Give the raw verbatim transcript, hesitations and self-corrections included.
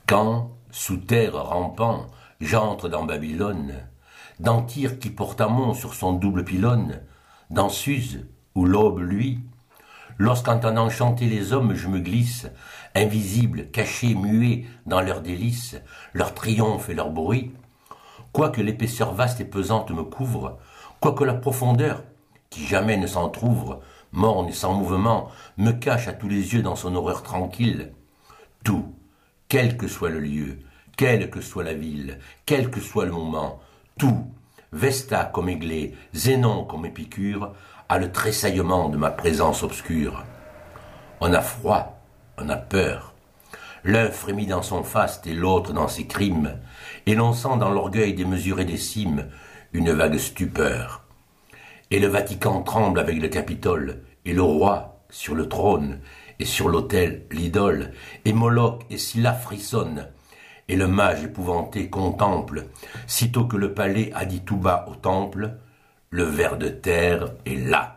Quand, sous terre rampant, j'entre dans Babylone, dans Tyr qui porte Amon sur son double pylône, dans Suse, où l'aube luit, lorsqu'entendant chanter les hommes je me glisse, invisible, caché, muet dans leurs délices, leur triomphe et leur bruit, quoique l'épaisseur vaste et pesante me couvre, quoique la profondeur, qui jamais ne s'entr'ouvre, morne et sans mouvement, me cache à tous les yeux dans son horreur tranquille, tout, quel que soit le lieu, quelle que soit la ville, quel que soit le moment, tout, Vesta comme Églé, Zénon comme Épicure, a le tressaillement de ma présence obscure. On a froid, on a peur. L'un frémit dans son faste et l'autre dans ses crimes, et l'on sent dans l'orgueil démesuré des cimes une vague stupeur. Et le Vatican tremble avec le Capitole, et le roi, sur le trône, et sur l'autel, l'idole, et Moloch et Scylla frissonnent, et le mage épouvanté contemple, sitôt que le palais a dit tout bas au temple, le ver de terre est là.